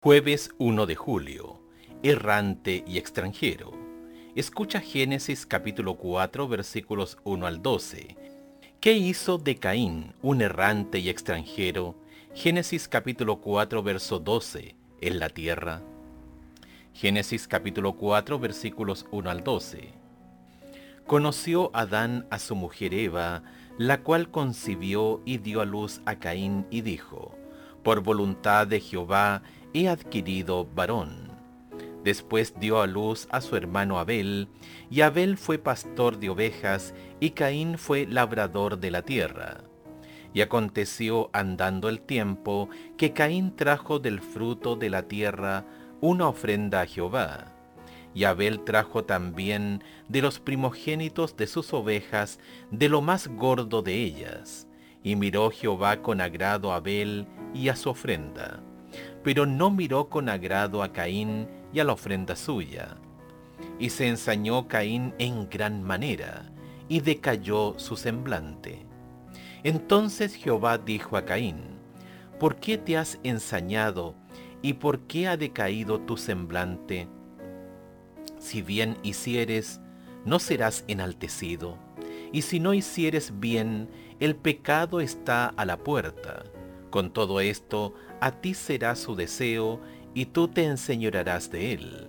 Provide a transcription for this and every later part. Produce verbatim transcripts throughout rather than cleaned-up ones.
Jueves uno de julio. Errante y extranjero. Escucha Génesis capítulo cuatro versículos uno al doce. ¿Qué hizo de Caín, un errante y extranjero? Génesis capítulo cuatro verso doce. En la tierra. Génesis capítulo cuatro versículos uno al doce. Conoció Adán a su mujer Eva, la cual concibió y dio a luz a Caín y dijo: Por voluntad de Jehová he adquirido varón. Después dio a luz a su hermano Abel, y Abel fue pastor de ovejas, y Caín fue labrador de la tierra. Y aconteció andando el tiempo, que Caín trajo del fruto de la tierra una ofrenda a Jehová. Y Abel trajo también de los primogénitos de sus ovejas, de lo más gordo de ellas. Y miró Jehová con agrado a Abel y a su ofrenda, pero no miró con agrado a Caín y a la ofrenda suya. Y se ensañó Caín en gran manera, y decayó su semblante. Entonces Jehová dijo a Caín: ¿Por qué te has ensañado, y por qué ha decaído tu semblante? Si bien hicieres, no serás enaltecido, y si no hicieres bien, el pecado está a la puerta. Con todo esto, a ti será su deseo, y tú te enseñorearás de él.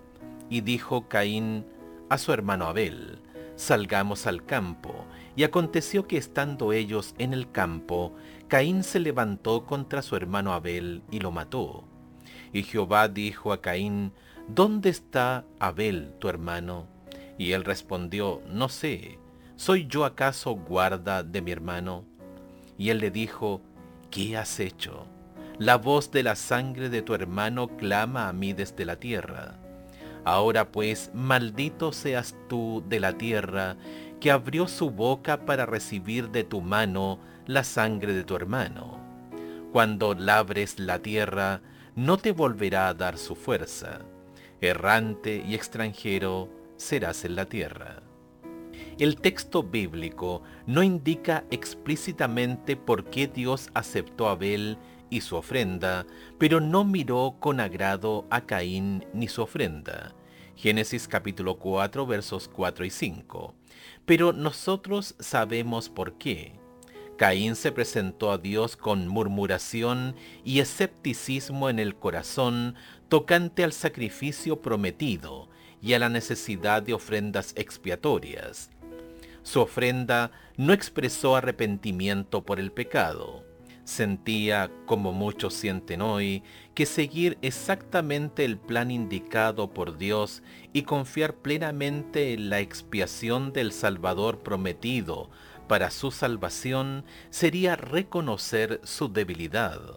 Y dijo Caín a su hermano Abel: Salgamos al campo. Y aconteció que estando ellos en el campo, Caín se levantó contra su hermano Abel y lo mató. Y Jehová dijo a Caín: ¿Dónde está Abel tu hermano? Y él respondió: No sé, ¿soy yo acaso guarda de mi hermano? Y él le dijo: ¿Qué has hecho? La voz de la sangre de tu hermano clama a mí desde la tierra. Ahora pues, maldito seas tú de la tierra, que abrió su boca para recibir de tu mano la sangre de tu hermano. Cuando labres la tierra, no te volverá a dar su fuerza. Errante y extranjero serás en la tierra. El texto bíblico no indica explícitamente por qué Dios aceptó a Abel y su ofrenda, pero no miró con agrado a Caín ni su ofrenda. Génesis capítulo cuatro versos cuatro y cinco. Pero nosotros sabemos por qué. Caín se presentó a Dios con murmuración y escepticismo en el corazón tocante al sacrificio prometido y a la necesidad de ofrendas expiatorias. Su ofrenda no expresó arrepentimiento por el pecado. Sentía, como muchos sienten hoy, que seguir exactamente el plan indicado por Dios y confiar plenamente en la expiación del Salvador prometido para su salvación sería reconocer su debilidad.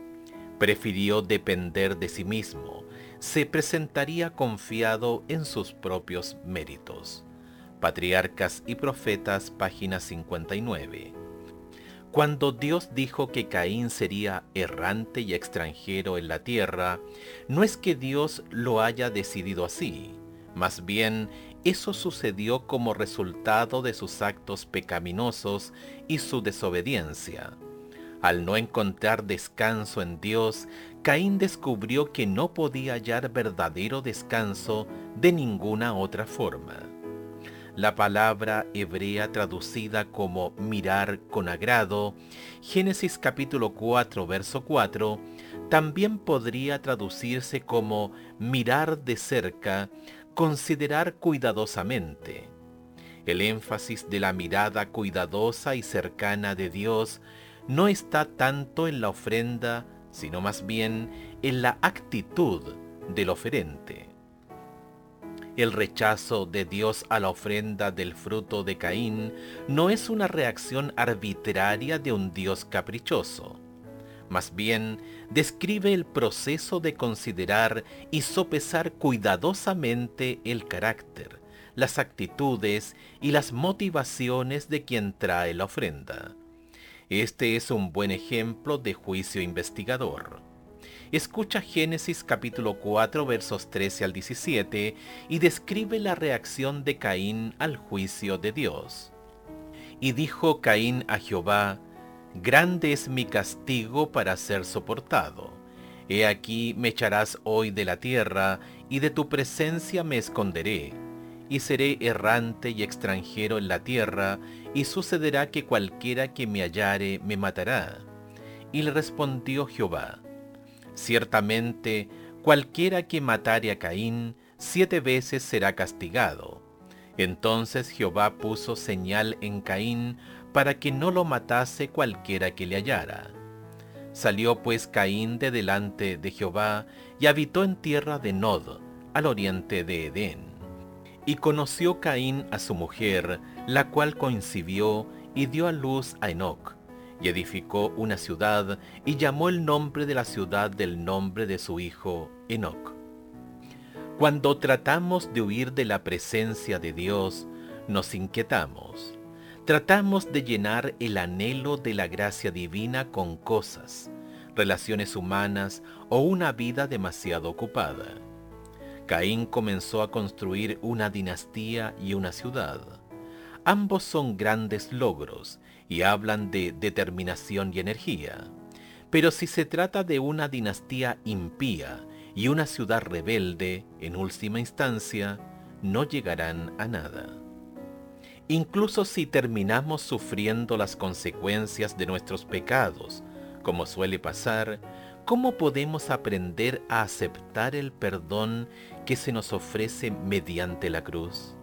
Prefirió depender de sí mismo. Se presentaría confiado en sus propios méritos. Patriarcas y Profetas, página cincuenta y nueve. Cuando Dios dijo que Caín sería errante y extranjero en la tierra, no es que Dios lo haya decidido así. Más bien, eso sucedió como resultado de sus actos pecaminosos y su desobediencia. Al no encontrar descanso en Dios, Caín descubrió que no podía hallar verdadero descanso de ninguna otra forma. La palabra hebrea traducida como mirar con agrado, Génesis capítulo cuatro verso cuatro, también podría traducirse como mirar de cerca, considerar cuidadosamente. El énfasis de la mirada cuidadosa y cercana de Dios no está tanto en la ofrenda, sino más bien en la actitud del oferente. El rechazo de Dios a la ofrenda del fruto de Caín no es una reacción arbitraria de un Dios caprichoso. Más bien, describe el proceso de considerar y sopesar cuidadosamente el carácter, las actitudes y las motivaciones de quien trae la ofrenda. Este es un buen ejemplo de juicio investigador. Escucha Génesis capítulo cuatro versos trece al diecisiete y describe la reacción de Caín al juicio de Dios. Y dijo Caín a Jehová: Grande es mi castigo para ser soportado. He aquí me echarás hoy de la tierra, y de tu presencia me esconderé, y seré errante y extranjero en la tierra, y sucederá que cualquiera que me hallare me matará. Y le respondió Jehová: Ciertamente, cualquiera que matare a Caín, siete veces será castigado. Entonces Jehová puso señal en Caín, para que no lo matase cualquiera que le hallara. Salió pues Caín de delante de Jehová, y habitó en tierra de Nod, al oriente de Edén. Y conoció Caín a su mujer, la cual concibió, y dio a luz a Enoc, y edificó una ciudad, y llamó el nombre de la ciudad del nombre de su hijo, Enoc. Cuando tratamos de huir de la presencia de Dios, nos inquietamos. Tratamos de llenar el anhelo de la gracia divina con cosas, relaciones humanas o una vida demasiado ocupada. Caín comenzó a construir una dinastía y una ciudad. Ambos son grandes logros y hablan de determinación y energía. Pero si se trata de una dinastía impía y una ciudad rebelde, en última instancia, no llegarán a nada. Incluso si terminamos sufriendo las consecuencias de nuestros pecados, como suele pasar, ¿cómo podemos aprender a aceptar el perdón que se nos ofrece mediante la cruz?